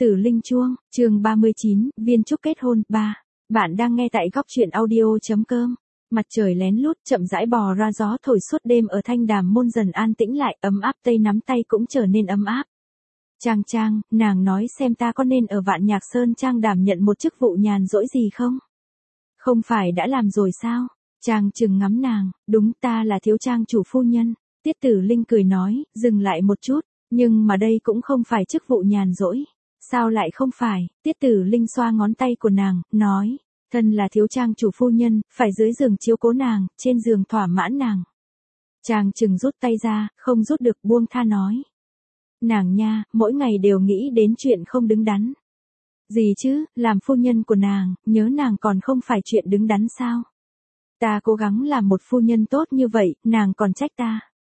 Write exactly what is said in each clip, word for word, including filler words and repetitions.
Tử Linh Chuông, chương ba mươi chín, viên trúc kết hôn, ba. Bạn đang nghe tại góc truyện audio.com. Mặt trời lén lút chậm rãi bò ra, gió thổi suốt đêm ở Thanh Đàm môn dần an tĩnh lại, ấm áp, tay nắm tay cũng trở nên ấm áp. Trang Trang, nàng nói xem ta có nên ở Vạn Nhạc Sơn Trang đảm nhận một chức vụ nhàn rỗi gì không? Không phải đã làm rồi sao? Trang Trừng ngắm nàng, đúng, ta là thiếu trang chủ phu nhân. Tiết Tử Linh cười nói, dừng lại một chút, nhưng mà đây cũng không phải chức vụ nhàn rỗi. Sao lại không phải? Tiết Tử Linh xoa ngón tay của nàng, nói, thân là thiếu trang chủ phu nhân, phải dưới giường chiếu cố nàng, trên giường thỏa mãn nàng. Trang Trừng rút tay ra, không rút được, buông tha nói. Nàng nha, mỗi ngày đều nghĩ đến chuyện không đứng đắn. Gì chứ, làm phu nhân của nàng, nhớ nàng còn không phải chuyện đứng đắn sao? Ta cố gắng làm một phu nhân tốt như vậy, nàng còn trách ta.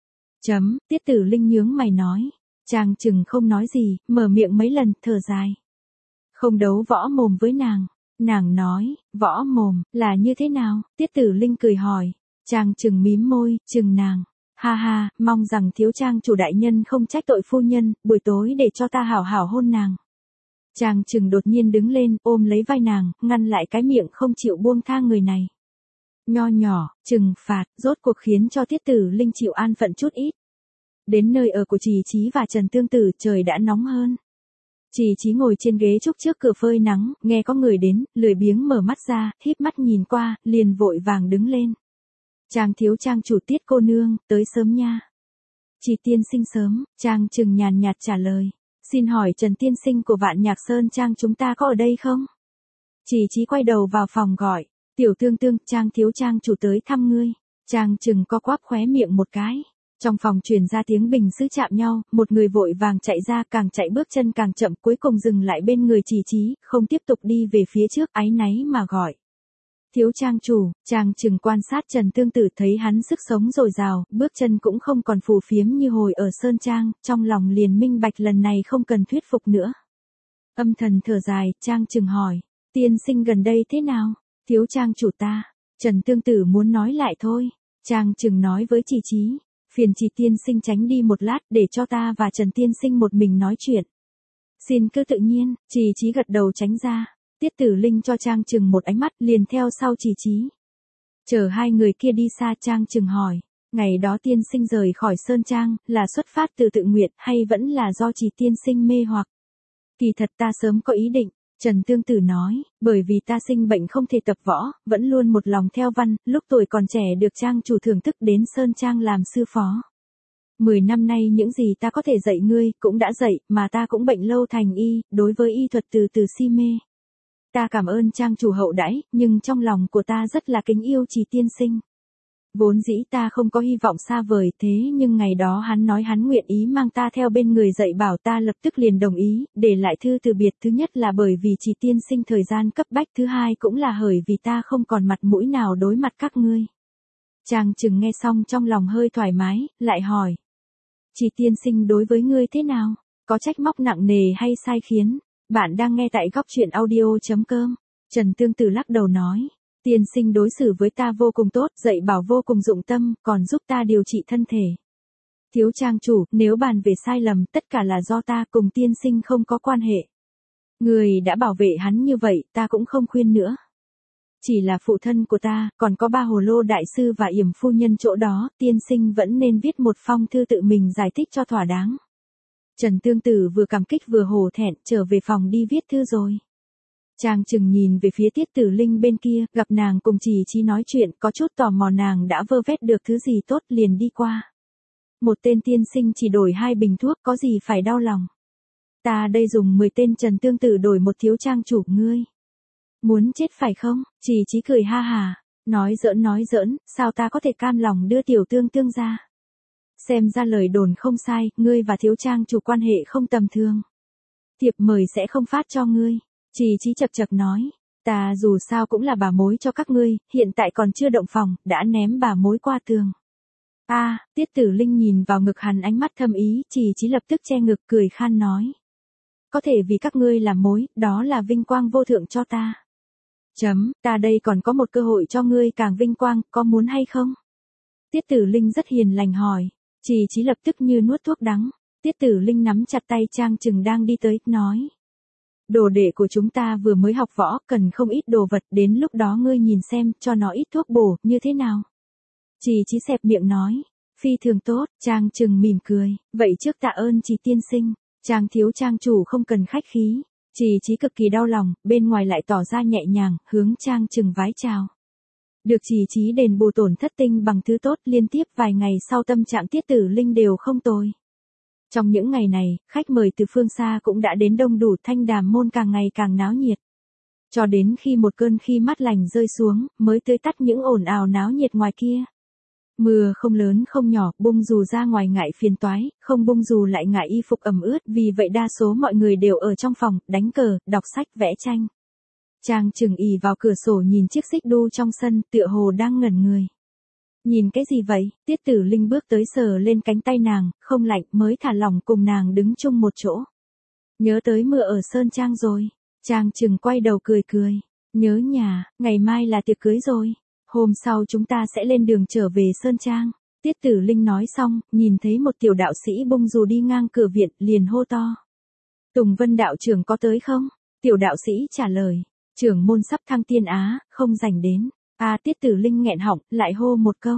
Chấm, Tiết Tử Linh nhướng mày nói. Trang Trừng không nói gì, mở miệng mấy lần, thở dài. Không đấu võ mồm với nàng. Nàng nói, võ mồm, là như thế nào? Tiết Tử Linh cười hỏi. Trang Trừng mím môi, chừng nàng. Ha ha, mong rằng thiếu trang chủ đại nhân không trách tội phu nhân, buổi tối để cho ta hảo hảo hôn nàng. Trang Trừng đột nhiên đứng lên, ôm lấy vai nàng, ngăn lại cái miệng không chịu buông tha người này. Nho nhỏ, trừng phạt, rốt cuộc khiến cho Tiết Tử Linh chịu an phận chút ít. Đến nơi ở của Trì Chí và Trần Tương Tử, trời đã nóng hơn. Trì Chí ngồi trên ghế trúc trước cửa phơi nắng, nghe có người đến, lười biếng mở mắt ra, híp mắt nhìn qua, liền vội vàng đứng lên. Trang thiếu trang chủ Tiết cô nương, tới sớm nha. Trì tiên sinh sớm, Trang Trừng nhàn nhạt trả lời. Xin hỏi Trần tiên sinh của Vạn Nhạc Sơn Trang chúng ta có ở đây không? Trì Chí quay đầu vào phòng gọi. Tiểu Tương Tương, Trang thiếu trang chủ tới thăm ngươi. Trang Trừng co quắp khóe miệng một cái. Trong phòng truyền ra tiếng bình sứ chạm nhau, một người vội vàng chạy ra, càng chạy bước chân càng chậm, cuối cùng dừng lại bên người Trì Chí, không tiếp tục đi về phía trước, áy náy mà gọi. Thiếu trang chủ. Trang Trừng quan sát Trần Tương Tử, thấy hắn sức sống dồi dào, bước chân cũng không còn phù phiếm như hồi ở Sơn Trang, trong lòng liền minh bạch lần này không cần thuyết phục nữa. Âm thần thở dài, Trang Trừng hỏi, tiên sinh gần đây thế nào? Thiếu trang chủ ta. Trần Tương Tử muốn nói lại thôi. Trang Trừng nói với Trì Chí, phiền Trì tiên sinh tránh đi một lát, để cho ta và Trần tiên sinh một mình nói chuyện. Xin cứ tự nhiên. Trì Chí gật đầu tránh ra. Tiết Tử Linh cho Trang Trừng một ánh mắt, liền theo sau Trì Chí. Chờ hai người kia đi xa, Trang Trừng hỏi, ngày đó tiên sinh rời khỏi Sơn Trang, là xuất phát từ tự nguyện, hay vẫn là do Trì tiên sinh mê hoặc? Kỳ thật ta sớm có ý định. Trần Tương Tử nói, bởi vì ta sinh bệnh không thể tập võ, vẫn luôn một lòng theo văn, lúc tuổi còn trẻ được trang chủ thưởng thức đến Sơn Trang làm sư phó. Mười năm nay những gì ta có thể dạy ngươi, cũng đã dạy, mà ta cũng bệnh lâu thành y, đối với y thuật từ từ si mê. Ta cảm ơn trang chủ hậu đãi, nhưng trong lòng của ta rất là kính yêu Trì tiên sinh. Vốn dĩ ta không có hy vọng xa vời, thế nhưng ngày đó hắn nói hắn nguyện ý mang ta theo bên người dạy bảo, ta lập tức liền đồng ý, để lại thư từ biệt. Thứ nhất là bởi vì Trì tiên sinh thời gian cấp bách, thứ hai cũng là bởi vì ta không còn mặt mũi nào đối mặt các ngươi. Trang Trừng nghe xong trong lòng hơi thoải mái, lại hỏi. Trì tiên sinh đối với ngươi thế nào? Có trách móc nặng nề hay sai khiến? Bạn đang nghe tại góc truyện audio.com. Trần Tương Tử lắc đầu nói. Tiên sinh đối xử với ta vô cùng tốt, dạy bảo vô cùng dụng tâm, còn giúp ta điều trị thân thể. Thiếu trang chủ, nếu bàn về sai lầm, tất cả là do ta, cùng tiên sinh không có quan hệ. Người đã bảo vệ hắn như vậy, ta cũng không khuyên nữa. Chỉ là phụ thân của ta, còn có ba hồ lô đại sư và yểm phu nhân chỗ đó, tiên sinh vẫn nên viết một phong thư tự mình giải thích cho thỏa đáng. Trần Tương Tử vừa cảm kích vừa hổ thẹn, trở về phòng đi viết thư rồi. Trang Trừng nhìn về phía Tiết Tử Linh bên kia, gặp nàng cùng Trì Chí nói chuyện, có chút tò mò nàng đã vơ vét được thứ gì tốt, liền đi qua. Một tên tiên sinh chỉ đổi hai bình thuốc, có gì phải đau lòng. Ta đây dùng mười tên Trần Tương Tử đổi một thiếu trang chủ, ngươi. Muốn chết phải không? Trì Chí cười ha hà, nói giỡn nói giỡn, sao ta có thể cam lòng đưa Tiểu Tương Tương ra. Xem ra lời đồn không sai, ngươi và thiếu trang chủ quan hệ không tầm thường. Thiệp mời sẽ không phát cho ngươi. Trì Chí chật chật nói, ta dù sao cũng là bà mối cho các ngươi, hiện tại còn chưa động phòng, đã ném bà mối qua tường. A, à, Tiết Tử Linh nhìn vào ngực hắn, ánh mắt thâm ý, Trì Chí lập tức che ngực cười khan nói. Có thể vì các ngươi làm mối, đó là vinh quang vô thượng cho ta. Chấm, ta đây còn có một cơ hội cho ngươi càng vinh quang, có muốn hay không? Tiết Tử Linh rất hiền lành hỏi, Trì Chí lập tức như nuốt thuốc đắng. Tiết Tử Linh nắm chặt tay Trang Trừng đang đi tới, nói. Đồ đệ của chúng ta vừa mới học võ, cần không ít đồ vật, đến lúc đó ngươi nhìn xem, cho nó ít thuốc bổ, như thế nào? Trì Chí xẹp miệng nói, phi thường tốt, Trang Trừng mỉm cười, vậy trước tạ ơn Trì tiên sinh, Trang thiếu trang chủ không cần khách khí. Trì Chí cực kỳ đau lòng, bên ngoài lại tỏ ra nhẹ nhàng, hướng Trang Trừng vái chào. Được Trì Chí đền bù tổn thất tinh bằng thứ tốt, liên tiếp vài ngày sau tâm trạng Tiết Tử Linh đều không tồi. Trong những ngày này, khách mời từ phương xa cũng đã đến đông đủ, Thanh Đàm môn càng ngày càng náo nhiệt. Cho đến khi một cơn khí mát lành rơi xuống, mới tươi tắt những ồn ào náo nhiệt ngoài kia. Mưa không lớn không nhỏ, bung dù ra ngoài ngại phiền toái, không bung dù lại ngại y phục ẩm ướt, vì vậy đa số mọi người đều ở trong phòng, đánh cờ, đọc sách, vẽ tranh. Trang Trừng ì vào cửa sổ nhìn chiếc xích đu trong sân, tựa hồ đang ngẩn người. Nhìn cái gì vậy? Tiết Tử Linh bước tới sờ lên cánh tay nàng, không lạnh, mới thả lỏng cùng nàng đứng chung một chỗ. Nhớ tới mưa ở Sơn Trang rồi. Trang Trừng quay đầu cười cười. Nhớ nhà, ngày mai là tiệc cưới rồi. Hôm sau chúng ta sẽ lên đường trở về Sơn Trang. Tiết Tử Linh nói xong, nhìn thấy một tiểu đạo sĩ bung dù đi ngang cửa viện, liền hô to. Tùng Vân đạo trưởng có tới không? Tiểu đạo sĩ trả lời. Trưởng môn sắp thăng tiên á, không rảnh đến. À, Tiết Tử Linh nghẹn họng, lại hô một câu.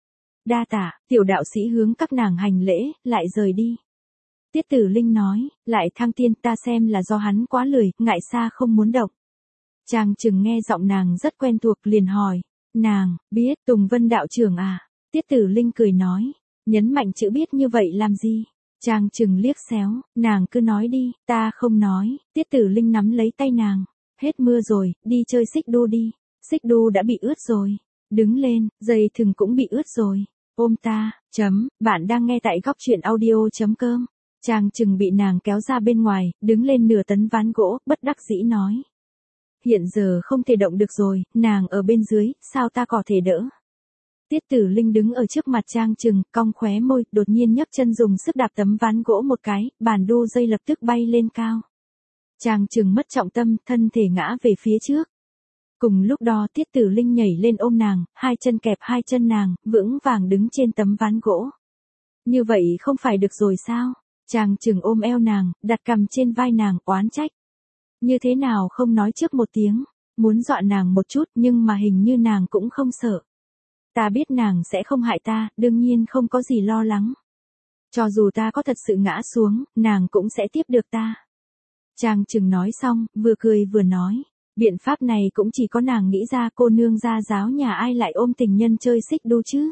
Đa tạ, tiểu đạo sĩ hướng các nàng hành lễ, lại rời đi. Tiết Tử Linh nói, lại thăng tiên, ta xem là do hắn quá lười, ngại xa không muốn động. Trang Trừng nghe giọng nàng rất quen thuộc, liền hỏi. Nàng, biết, Tùng Vân đạo trưởng à? Tiết Tử Linh cười nói. Nhấn mạnh chữ biết như vậy làm gì? Trang Trừng liếc xéo, nàng cứ nói đi, ta không nói. Tiết Tử Linh nắm lấy tay nàng. Hết mưa rồi, đi chơi xích đu đi. Xích đu đã bị ướt rồi. Đứng lên, dây thừng cũng bị ướt rồi. Ôm ta, chấm, bạn đang nghe tại góc truyện audio chấm com. Trang Trừng bị nàng kéo ra bên ngoài, đứng lên nửa tấn ván gỗ, bất đắc dĩ nói. Hiện giờ không thể động được rồi, nàng ở bên dưới, sao ta có thể đỡ? Tiết Tử Linh đứng ở trước mặt Trang Trừng, cong khóe môi, đột nhiên nhấc chân dùng sức đạp tấm ván gỗ một cái, bàn đu dây lập tức bay lên cao. Trang Trừng mất trọng tâm, thân thể ngã về phía trước. Cùng lúc đó Tiết Tử Linh nhảy lên ôm nàng, hai chân kẹp hai chân nàng, vững vàng đứng trên tấm ván gỗ. Như vậy không phải được rồi sao? Trang Trừng ôm eo nàng, đặt cằm trên vai nàng, oán trách. Như thế nào không nói trước một tiếng, muốn dọa nàng một chút nhưng mà hình như nàng cũng không sợ. Ta biết nàng sẽ không hại ta, đương nhiên không có gì lo lắng. Cho dù ta có thật sự ngã xuống, nàng cũng sẽ tiếp được ta. Trang Trừng nói xong, vừa cười vừa nói. Biện pháp này cũng chỉ có nàng nghĩ ra, cô nương gia giáo nhà ai lại ôm tình nhân chơi xích đu chứ.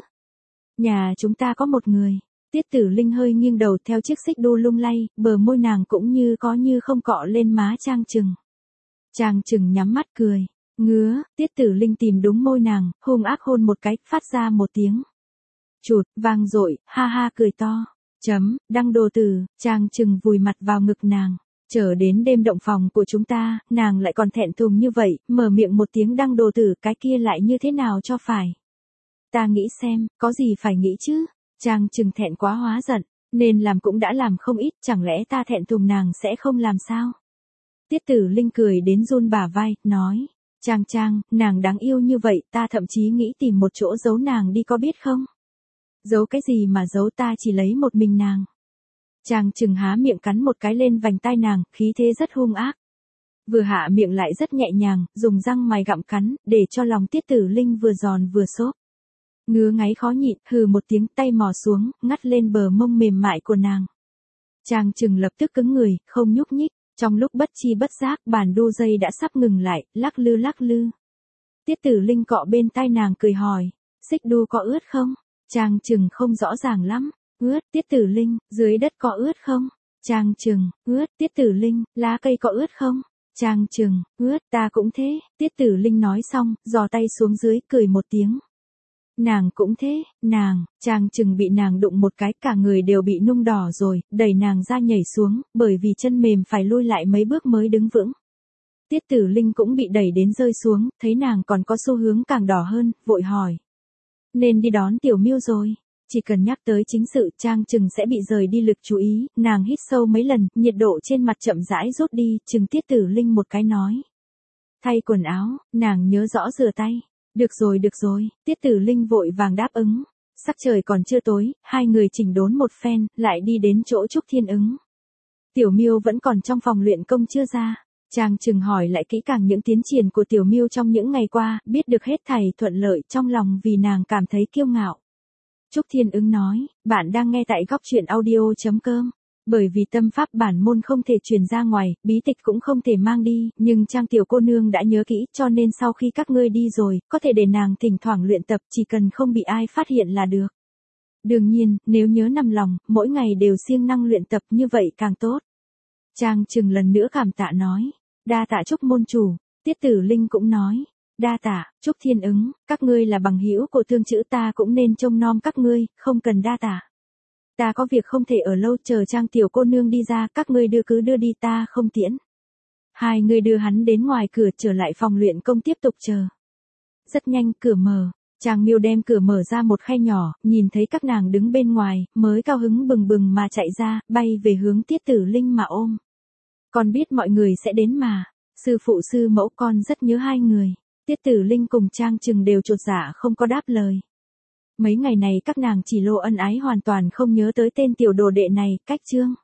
Nhà chúng ta có một người. Tiết Tử Linh hơi nghiêng đầu theo chiếc xích đu lung lay, bờ môi nàng cũng như có như không cọ lên má Trang Trừng. Trang Trừng nhắm mắt cười. Ngứa, Tiết Tử Linh tìm đúng môi nàng, hung ác hôn một cái, phát ra một tiếng. Chụt, vang dội, ha ha cười to. Chấm, đăng đồ tử, Trang Trừng vùi mặt vào ngực nàng. Chờ đến đêm động phòng của chúng ta, nàng lại còn thẹn thùng như vậy, mở miệng một tiếng đăng đồ tử, cái kia lại như thế nào cho phải. Ta nghĩ xem, có gì phải nghĩ chứ. Trang Trừng thẹn quá hóa giận, nên làm cũng đã làm không ít, chẳng lẽ ta thẹn thùng nàng sẽ không làm sao? Tiết Tử Linh cười đến run bả vai, nói, Trang Trang, nàng đáng yêu như vậy, ta thậm chí nghĩ tìm một chỗ giấu nàng đi có biết không? Giấu cái gì mà giấu, ta chỉ lấy một mình nàng. Trang Trừng há miệng cắn một cái lên vành tai nàng, khí thế rất hung ác. Vừa hạ miệng lại rất nhẹ nhàng, dùng răng mày gặm cắn, để cho lòng Tiết Tử Linh vừa giòn vừa xốp. Ngứa ngáy khó nhịn, hừ một tiếng, tay mò xuống, ngắt lên bờ mông mềm mại của nàng. Trang Trừng lập tức cứng người, không nhúc nhích, trong lúc bất chi bất giác, bàn đu dây đã sắp ngừng lại, lắc lư lắc lư. Tiết Tử Linh cọ bên tai nàng cười hỏi, xích đu có ướt không? Trang Trừng không rõ ràng lắm. Ướt. Tiết Tử Linh, dưới đất có ướt không? Trang Trừng, ướt. Tiết Tử Linh, lá cây có ướt không? Trang Trừng, ướt, ta cũng thế. Tiết Tử Linh nói xong, giò tay xuống dưới, cười một tiếng. Nàng cũng thế, nàng. Trang Trừng bị nàng đụng một cái, cả người đều bị nung đỏ rồi, đẩy nàng ra nhảy xuống, bởi vì chân mềm phải lui lại mấy bước mới đứng vững. Tiết Tử Linh cũng bị đẩy đến rơi xuống, thấy nàng còn có xu hướng càng đỏ hơn, vội hỏi. Nên đi đón Tiểu Miêu rồi. Chỉ cần nhắc tới chính sự, Trang Trừng sẽ bị rời đi lực chú ý, nàng hít sâu mấy lần, nhiệt độ trên mặt chậm rãi rút đi, Trừng Tiết Tử Linh một cái nói. Thay quần áo, nàng nhớ rõ rửa tay. Được rồi được rồi, Tiết Tử Linh vội vàng đáp ứng. Sắc trời còn chưa tối, hai người chỉnh đốn một phen, lại đi đến chỗ Trúc Thiên Ứng. Tiểu Miêu vẫn còn trong phòng luyện công chưa ra. Trang Trừng hỏi lại kỹ càng những tiến triển của Tiểu Miêu trong những ngày qua, biết được hết thảy thuận lợi trong lòng vì nàng cảm thấy kiêu ngạo. Trúc Thiên Ứng nói, bạn đang nghe tại góc truyện audio.com. Bởi vì tâm pháp bản môn không thể truyền ra ngoài, bí tịch cũng không thể mang đi, nhưng Trang tiểu cô nương đã nhớ kỹ, cho nên sau khi các ngươi đi rồi, có thể để nàng thỉnh thoảng luyện tập, chỉ cần không bị ai phát hiện là được. Đương nhiên, nếu nhớ nằm lòng, mỗi ngày đều siêng năng luyện tập như vậy càng tốt. Trang Trừng lần nữa cảm tạ nói, đa tạ Trúc môn chủ. Tiết Tử Linh cũng nói, đa tạ, Trúc Thiên Ứng, các ngươi là bằng hữu của Thương Chữ, ta cũng nên trông nom các ngươi, không cần đa tạ. Ta có việc không thể ở lâu, chờ Trang tiểu cô nương đi ra, các ngươi đưa cứ đưa đi, ta không tiễn. Hai người đưa hắn đến ngoài cửa, trở lại phòng luyện công tiếp tục chờ. Rất nhanh cửa mở, Trang Miêu đem cửa mở ra một khe nhỏ, nhìn thấy các nàng đứng bên ngoài, mới cao hứng bừng bừng mà chạy ra, bay về hướng Tiết Tử Linh mà ôm. Con biết mọi người sẽ đến mà, sư phụ sư mẫu con rất nhớ hai người. Tiết Tử Linh cùng Trang Trừng đều chột dạ không có đáp lời. Mấy ngày này các nàng chỉ lộ ân ái, hoàn toàn không nhớ tới tên tiểu đồ đệ này. Cách chương